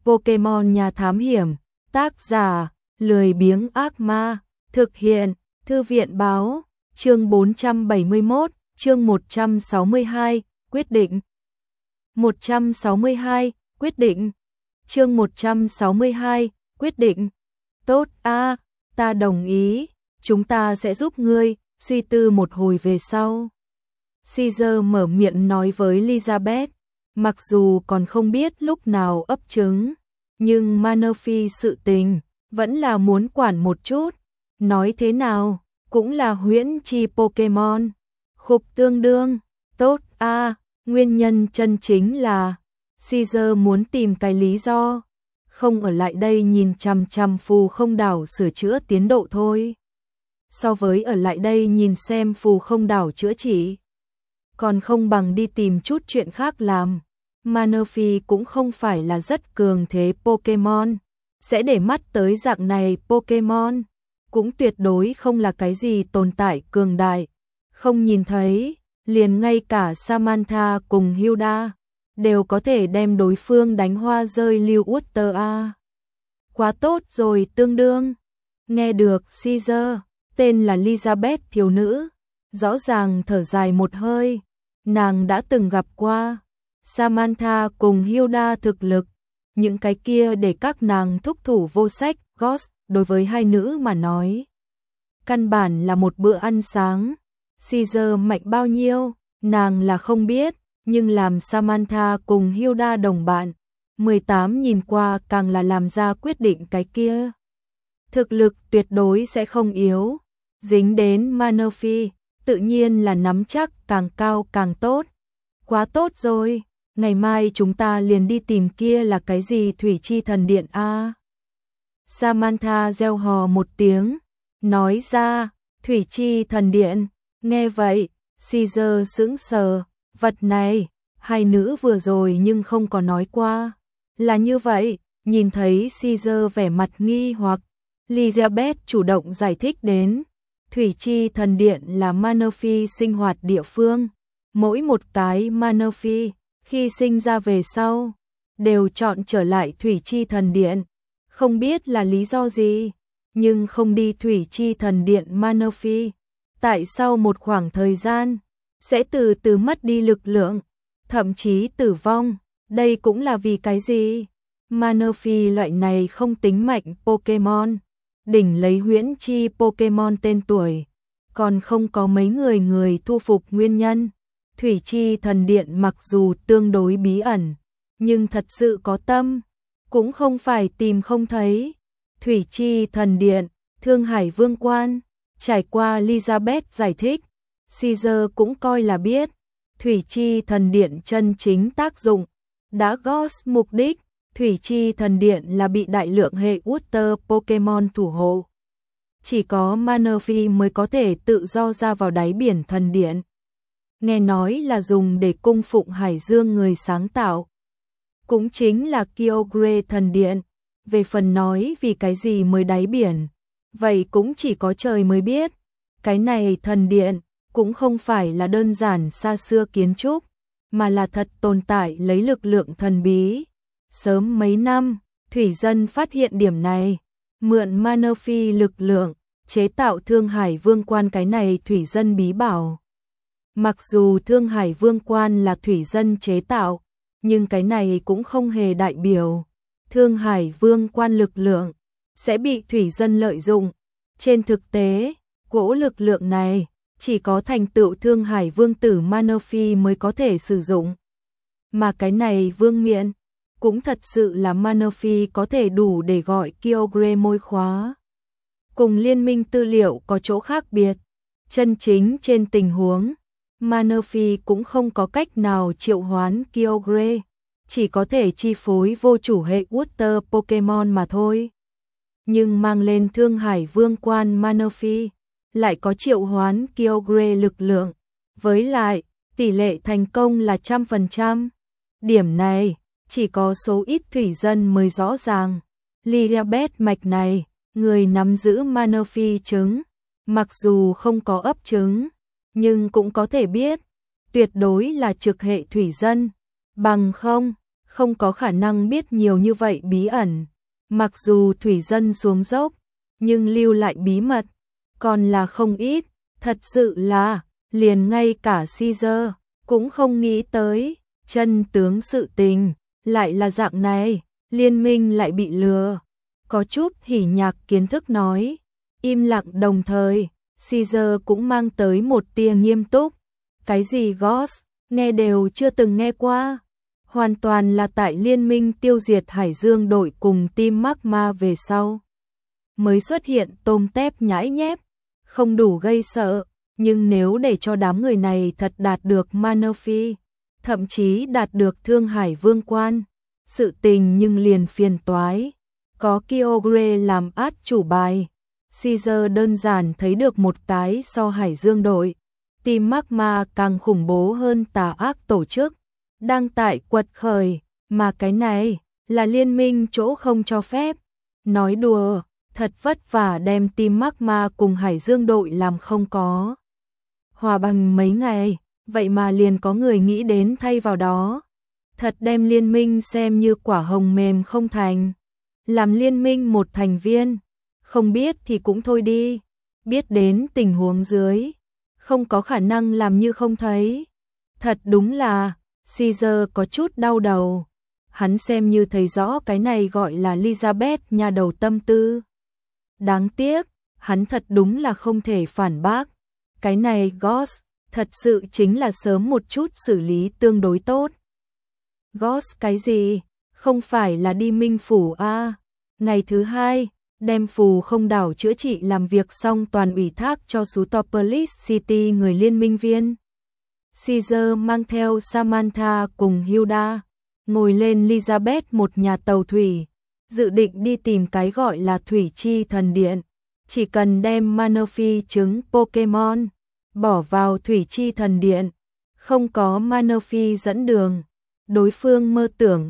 Pokemon nhà thám hiểm, tác giả, lười biếng ác ma, thực hiện, thư viện báo, chương 471, chương 162, quyết định. 162, quyết định. Chương 162, quyết định. Tốt a, ta đồng ý, chúng ta sẽ giúp ngươi, suy tư một hồi về sau. Caesar mở miệng nói với Elizabeth, mặc dù còn không biết lúc nào ấp trứng, nhưng Manaphy sự tình, vẫn là muốn quản một chút, nói thế nào, cũng là huyễn chi Pokemon. Khục tương đương, tốt a, nguyên nhân chân chính là, Caesar muốn tìm cái lý do, không ở lại đây nhìn chằm chằm phù không đảo sửa chữa tiến độ thôi. So với ở lại đây nhìn xem phù không đảo chữa trị, còn không bằng đi tìm chút chuyện khác làm. Manaphy cũng không phải là rất cường thế Pokemon, sẽ để mắt tới dạng này Pokemon, cũng tuyệt đối không là cái gì tồn tại cường đại, không nhìn thấy, liền ngay cả Samantha cùng Hilda đều có thể đem đối phương đánh hoa rơi lưu Utter a. Quá tốt rồi tương đương. Nghe được Caesar, tên là Elizabeth thiếu nữ, rõ ràng thở dài một hơi, nàng đã từng gặp qua Samantha cùng Hilda thực lực, những cái kia để các nàng thúc thủ vô sách, Ghost, đối với hai nữ mà nói. Căn bản là một bữa ăn sáng, Caesar mạnh bao nhiêu, nàng là không biết, nhưng làm Samantha cùng Hilda đồng bạn, 18 nhìn qua càng là làm ra quyết định cái kia. Thực lực tuyệt đối sẽ không yếu, dính đến Manaphy, tự nhiên là nắm chắc càng cao càng tốt. Quá tốt rồi, ngày mai chúng ta liền đi tìm kia là cái gì thủy chi thần điện a. Samantha reo hò một tiếng, nói ra, thủy chi thần điện, nghe vậy, Caesar sững sờ, vật này, hai nữ vừa rồi nhưng không có nói qua. Là như vậy, nhìn thấy Caesar vẻ mặt nghi hoặc, Elizabeth chủ động giải thích đến, thủy chi thần điện là Manaphy sinh hoạt địa phương, mỗi một cái Manaphy khi sinh ra về sau, đều chọn trở lại thủy chi thần điện, không biết là lý do gì, nhưng không đi thủy chi thần điện Manaphy, tại sau một khoảng thời gian, sẽ từ từ mất đi lực lượng, thậm chí tử vong, đây cũng là vì cái gì? Manaphy loại này không tính mạnh Pokemon, đỉnh lấy huyễn chi Pokemon tên tuổi, còn không có mấy người thu phục nguyên nhân. Thủy chi thần điện mặc dù tương đối bí ẩn, nhưng thật sự có tâm, cũng không phải tìm không thấy. Thủy chi thần điện, Thương Hải Vương Quan, trải qua Elizabeth giải thích, Caesar cũng coi là biết, thủy chi thần điện chân chính tác dụng, đã Ghost mục đích, thủy chi thần điện là bị đại lượng hệ Water Pokemon thủ hộ. Chỉ có Manaphy mới có thể tự do ra vào đáy biển thần điện. Nghe nói là dùng để cung phụng Hải Dương người sáng tạo. Cũng chính là Kyogre thần điện. Về phần nói vì cái gì mới đáy biển, vậy cũng chỉ có trời mới biết. Cái này thần điện cũng không phải là đơn giản xa xưa kiến trúc, mà là thật tồn tại lấy lực lượng thần bí. Sớm mấy năm, thủy dân phát hiện điểm này, mượn Manaphy lực lượng, chế tạo Thương Hải Vương Quan cái này thủy dân bí bảo. Mặc dù Thương Hải Vương Quan là thủy dân chế tạo, nhưng cái này cũng không hề đại biểu Thương Hải Vương Quan lực lượng sẽ bị thủy dân lợi dụng. Trên thực tế, cỗ lực lượng này chỉ có thành tựu Thương Hải Vương tử Manaphy mới có thể sử dụng. Mà cái này vương miện cũng thật sự là Manaphy có thể đủ để gọi Kyogre môi khóa. Cùng liên minh tư liệu có chỗ khác biệt, chân chính trên tình huống, Manaphy cũng không có cách nào triệu hoán Kyogre, chỉ có thể chi phối vô chủ hệ Water Pokemon mà thôi. Nhưng mang lên Thương Hải Vương Quan Manaphy lại có triệu hoán Kyogre lực lượng, với lại tỷ lệ thành công là 100%. Điểm này chỉ có số ít thủy dân mới rõ ràng. Elizabeth mạch này, người nắm giữ Manaphy trứng, mặc dù không có ấp trứng, nhưng cũng có thể biết, tuyệt đối là trực hệ thủy dân, bằng không không có khả năng biết nhiều như vậy bí ẩn. Mặc dù thủy dân xuống dốc, nhưng lưu lại bí mật, còn là không ít, thật sự là, liền ngay cả Caesar cũng không nghĩ tới, chân tướng sự tình, lại là dạng này, liên minh lại bị lừa. Có chút hỉ nhạc kiến thức nói, im lặng đồng thời, Caesar cũng mang tới một tia nghiêm túc. Cái gì Ghost, nghe đều chưa từng nghe qua. Hoàn toàn là tại liên minh tiêu diệt Hải Dương đội cùng team Magma về sau. Mới xuất hiện tôm tép nhãi nhép, không đủ gây sợ, nhưng nếu để cho đám người này thật đạt được Manaphy, thậm chí đạt được Thương Hải Vương Quan, sự tình nhưng liền phiền toái. Có Kyogre làm át chủ bài, Caesar đơn giản thấy được một cái so Hải Dương đội. Team Magma càng khủng bố hơn tà ác tổ chức, đang tại quật khởi, mà cái này là liên minh chỗ không cho phép. Nói đùa, thật vất vả đem team Magma cùng Hải Dương đội làm không có. Hòa bằng mấy ngày, vậy mà liền có người nghĩ đến thay vào đó. Thật đem liên minh xem như quả hồng mềm không thành. Làm liên minh một thành viên, không biết thì cũng thôi đi, biết đến tình huống dưới, không có khả năng làm như không thấy. Thật đúng là, Caesar có chút đau đầu. Hắn xem như thấy rõ cái này gọi là Elizabeth nhà đầu tâm tư. Đáng tiếc, hắn thật đúng là không thể phản bác. Cái này Ghost, thật sự chính là sớm một chút xử lý tương đối tốt. Ghost cái gì? Không phải là đi Minh Phủ à? Ngày thứ hai, đem phù không đảo chữa trị làm việc xong toàn ủy thác cho Sutopolis City người liên minh viên. Caesar mang theo Samantha cùng Hilda, ngồi lên Elizabeth một nhà tàu thủy, dự định đi tìm cái gọi là Thủy Chi Thần Điện. Chỉ cần đem Manaphy trứng Pokemon bỏ vào Thủy Chi Thần Điện, không có Manaphy dẫn đường, đối phương mơ tưởng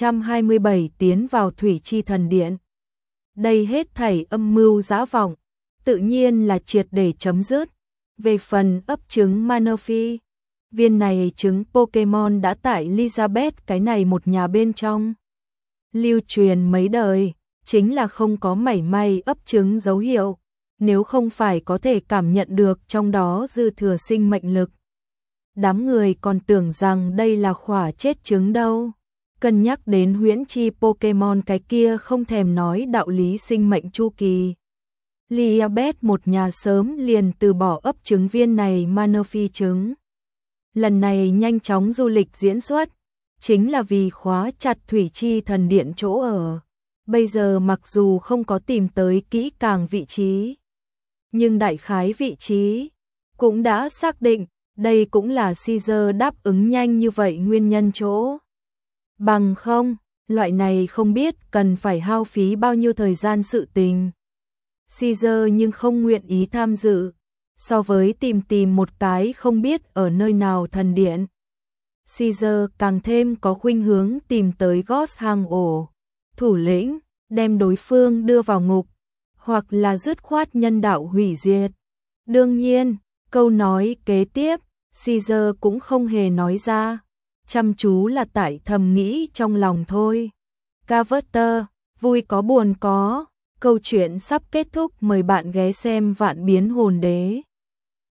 227 tiến vào Thủy Chi Thần Điện. Đây hết thảy âm mưu dã vọng, tự nhiên là triệt để chấm dứt. Về phần ấp trứng Manaphy, viên này trứng Pokemon đã tại Elizabeth cái này một nhà bên trong. Lưu truyền mấy đời, chính là không có mảy may ấp trứng dấu hiệu, nếu không phải có thể cảm nhận được trong đó dư thừa sinh mệnh lực. Đám người còn tưởng rằng đây là khỏa chết trứng đâu. Cân nhắc đến huyễn chi Pokemon cái kia không thèm nói đạo lý sinh mệnh chu kỳ. Elizabeth một nhà sớm liền từ bỏ ấp trứng viên này Manaphy trứng. Lần này nhanh chóng du lịch diễn xuất, chính là vì khóa chặt Thủy Chi Thần Điện chỗ ở. Bây giờ mặc dù không có tìm tới kỹ càng vị trí, nhưng đại khái vị trí cũng đã xác định, đây cũng là Caesar đáp ứng nhanh như vậy nguyên nhân chỗ. Bằng không, loại này không biết cần phải hao phí bao nhiêu thời gian sự tình. Caesar nhưng không nguyện ý tham dự, so với tìm một cái không biết ở nơi nào thần điện. Caesar càng thêm có khuynh hướng tìm tới Ghost hang ổ, thủ lĩnh, đem đối phương đưa vào ngục, hoặc là dứt khoát nhân đạo hủy diệt. Đương nhiên, câu nói kế tiếp, Caesar cũng không hề nói ra, chăm chú là tại thầm nghĩ trong lòng thôi. Carver, vui có buồn có, câu chuyện sắp kết thúc, mời bạn ghé xem Vạn Biến Hồn Đế.